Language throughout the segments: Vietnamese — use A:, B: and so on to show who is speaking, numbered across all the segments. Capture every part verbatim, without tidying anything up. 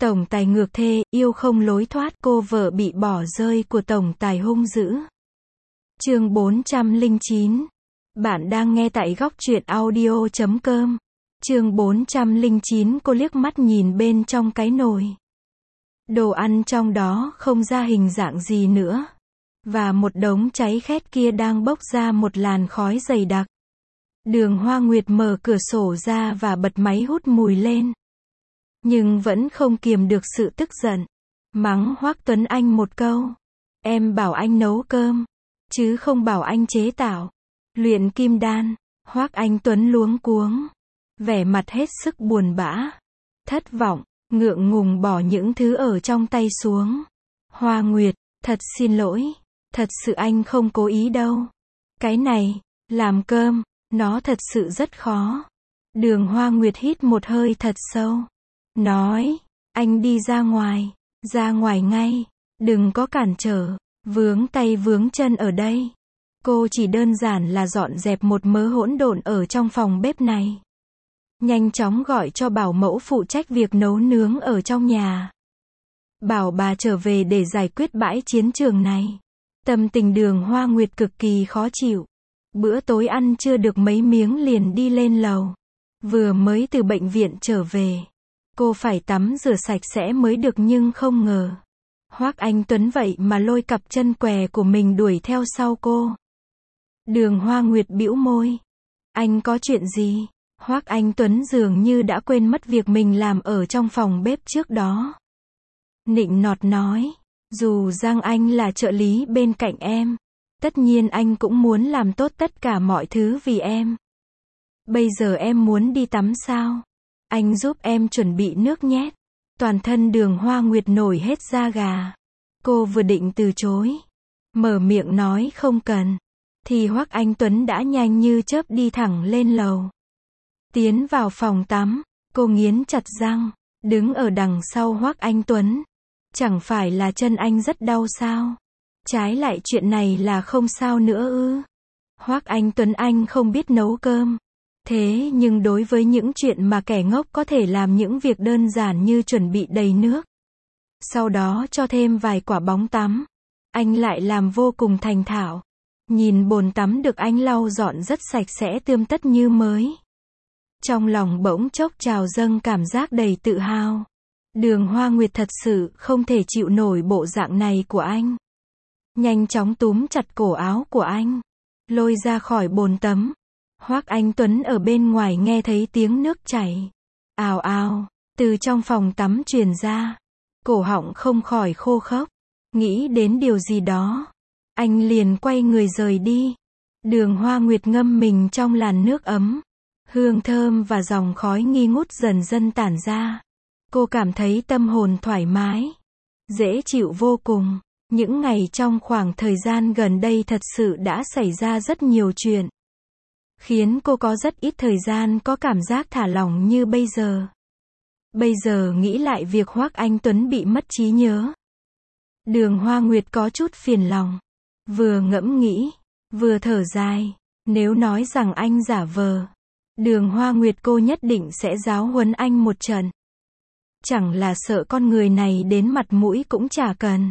A: Tổng tài ngược thê, yêu không lối thoát, cô vợ bị bỏ rơi của tổng tài hung dữ. Chương bốn trăm lẻ chín. Bạn đang nghe tại góc truyện audio chấm com. Chương bốn trăm lẻ chín. Cô liếc mắt nhìn bên trong cái nồi. Đồ ăn trong đó không ra hình dạng gì nữa. Và một đống cháy khét kia đang bốc ra một làn khói dày đặc. Đường Hoa Nguyệt mở cửa sổ ra và bật máy hút mùi lên. Nhưng vẫn không kiềm được sự tức giận. Mắng Hoắc Tuấn Anh một câu. Em bảo anh nấu cơm, chứ không bảo anh chế tạo, luyện kim đan. Hoắc Anh Tuấn luống cuống, vẻ mặt hết sức buồn bã, thất vọng, ngượng ngùng bỏ những thứ ở trong tay xuống. Hoa Nguyệt, thật xin lỗi, thật sự anh không cố ý đâu. Cái này, làm cơm, nó thật sự rất khó. Đường Hoa Nguyệt hít một hơi thật sâu. Nói, anh đi ra ngoài, ra ngoài ngay, đừng có cản trở, vướng tay vướng chân ở đây. Cô chỉ đơn giản là dọn dẹp một mớ hỗn độn ở trong phòng bếp này. Nhanh chóng gọi cho bảo mẫu phụ trách việc nấu nướng ở trong nhà. Bảo bà trở về để giải quyết bãi chiến trường này. Tâm tình Đường Hoa Nguyệt cực kỳ khó chịu. Bữa tối ăn chưa được mấy miếng liền đi lên lầu. Vừa mới từ bệnh viện trở về. Cô phải tắm rửa sạch sẽ mới được nhưng không ngờ. Hoắc Anh Tuấn vậy mà lôi cặp chân què của mình đuổi theo sau cô. Đường Hoa Nguyệt bĩu môi. Anh có chuyện gì? Hoắc Anh Tuấn dường như đã quên mất việc mình làm ở trong phòng bếp trước đó. Nịnh nọt nói. Dù rằng anh là trợ lý bên cạnh em, tất nhiên anh cũng muốn làm tốt tất cả mọi thứ vì em. Bây giờ em muốn đi tắm sao? Anh giúp em chuẩn bị nước nhét. Toàn thân Đường Hoa Nguyệt nổi hết da gà. Cô vừa định từ chối, mở miệng nói không cần, thì Hoắc Anh Tuấn đã nhanh như chớp đi thẳng lên lầu. Tiến vào phòng tắm, cô nghiến chặt răng, đứng ở đằng sau Hoắc Anh Tuấn. Chẳng phải là chân anh rất đau sao? Trái lại chuyện này là không sao nữa ư? Hoắc Anh Tuấn anh không biết nấu cơm. Thế nhưng đối với những chuyện mà kẻ ngốc có thể làm, những việc đơn giản như chuẩn bị đầy nước, sau đó cho thêm vài quả bóng tắm, anh lại làm vô cùng thành thạo. Nhìn bồn tắm được anh lau dọn rất sạch sẽ tươm tất như mới. Trong lòng bỗng chốc trào dâng cảm giác đầy tự hào. Đường Hoa Nguyệt thật sự không thể chịu nổi bộ dạng này của anh. Nhanh chóng túm chặt cổ áo của anh, lôi ra khỏi bồn tắm. Hoắc Anh Tuấn ở bên ngoài nghe thấy tiếng nước chảy ào ào từ trong phòng tắm truyền ra, cổ họng không khỏi khô khốc. Nghĩ đến điều gì đó, anh liền quay người rời đi. Đường Hoa Nguyệt ngâm mình trong làn nước ấm, hương thơm và dòng khói nghi ngút dần dần tản ra. Cô cảm thấy tâm hồn thoải mái, dễ chịu vô cùng. Những ngày trong khoảng thời gian gần đây thật sự đã xảy ra rất nhiều chuyện, khiến cô có rất ít thời gian có cảm giác thả lỏng như bây giờ. Bây giờ nghĩ lại việc Hoắc Anh Tuấn bị mất trí nhớ, Đường Hoa Nguyệt có chút phiền lòng. Vừa ngẫm nghĩ, vừa thở dài. Nếu nói rằng anh giả vờ, Đường Hoa Nguyệt cô nhất định sẽ giáo huấn anh một trận. Chẳng là sợ con người này đến mặt mũi cũng chả cần.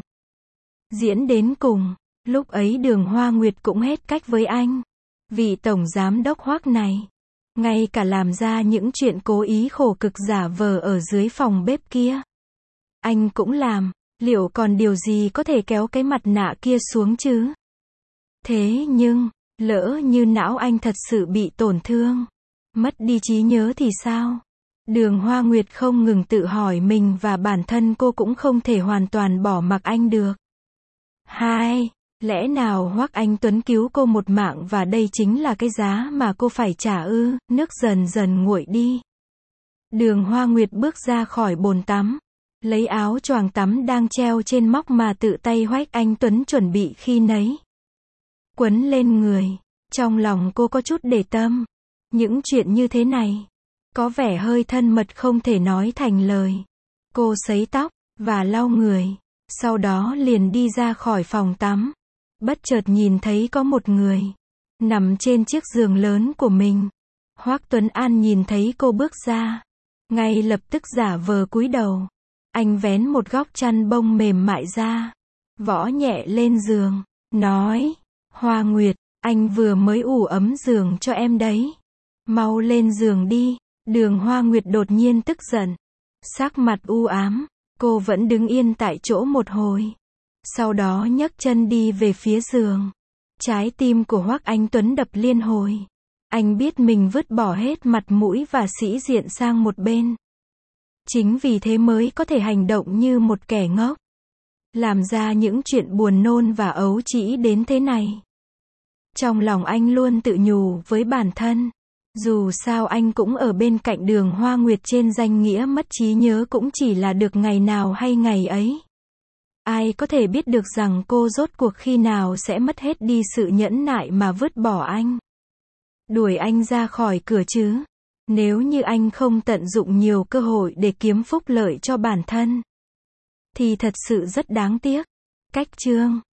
A: Diễn đến cùng, lúc ấy Đường Hoa Nguyệt cũng hết cách với anh. Vị tổng giám đốc Hoắc này, ngay cả làm ra những chuyện cố ý khổ cực giả vờ ở dưới phòng bếp kia, anh cũng làm. Liệu còn điều gì có thể kéo cái mặt nạ kia xuống chứ? Thế nhưng, lỡ như não anh thật sự bị tổn thương, mất đi trí nhớ thì sao? Đường Hoa Nguyệt không ngừng tự hỏi mình, và bản thân cô cũng không thể hoàn toàn bỏ mặc anh được. Hai, lẽ nào Hoắc Anh Tuấn cứu cô một mạng và đây chính là cái giá mà cô phải trả ư? Nước dần dần nguội đi. Đường Hoa Nguyệt bước ra khỏi bồn tắm, lấy áo choàng tắm đang treo trên móc mà tự tay Hoắc Anh Tuấn chuẩn bị khi nấy, quấn lên người. Trong lòng cô có chút để tâm. Những chuyện như thế này có vẻ hơi thân mật không thể nói thành lời. Cô sấy tóc và lau người, sau đó liền đi ra khỏi phòng tắm. Bất chợt nhìn thấy có một người nằm trên chiếc giường lớn của mình. Hoắc Tuấn An nhìn thấy cô bước ra, ngay lập tức giả vờ cúi đầu, Anh vén một góc chăn bông mềm mại ra, võ nhẹ lên giường, nói, Hoa Nguyệt, anh vừa mới ủ ấm giường cho em đấy. Mau lên giường đi. Đường Hoa Nguyệt đột nhiên tức giận, sắc mặt u ám, cô vẫn đứng yên tại chỗ một hồi. Sau đó nhấc chân đi về phía giường. Trái tim của Hoắc Anh Tuấn đập liên hồi. Anh biết mình vứt bỏ hết mặt mũi và sĩ diện sang một bên. Chính vì thế mới có thể hành động như một kẻ ngốc. Làm ra những chuyện buồn nôn và ấu trĩ đến thế này. Trong lòng anh luôn tự nhủ với bản thân. Dù sao anh cũng ở bên cạnh Đường Hoa Nguyệt trên danh nghĩa mất trí nhớ cũng chỉ là được ngày nào hay ngày ấy. Ai có thể biết được rằng cô rốt cuộc khi nào sẽ mất hết đi sự nhẫn nại mà vứt bỏ anh. Đuổi anh ra khỏi cửa chứ. Nếu như anh không tận dụng nhiều cơ hội để kiếm phúc lợi cho bản thân, thì thật sự rất đáng tiếc. Cách chương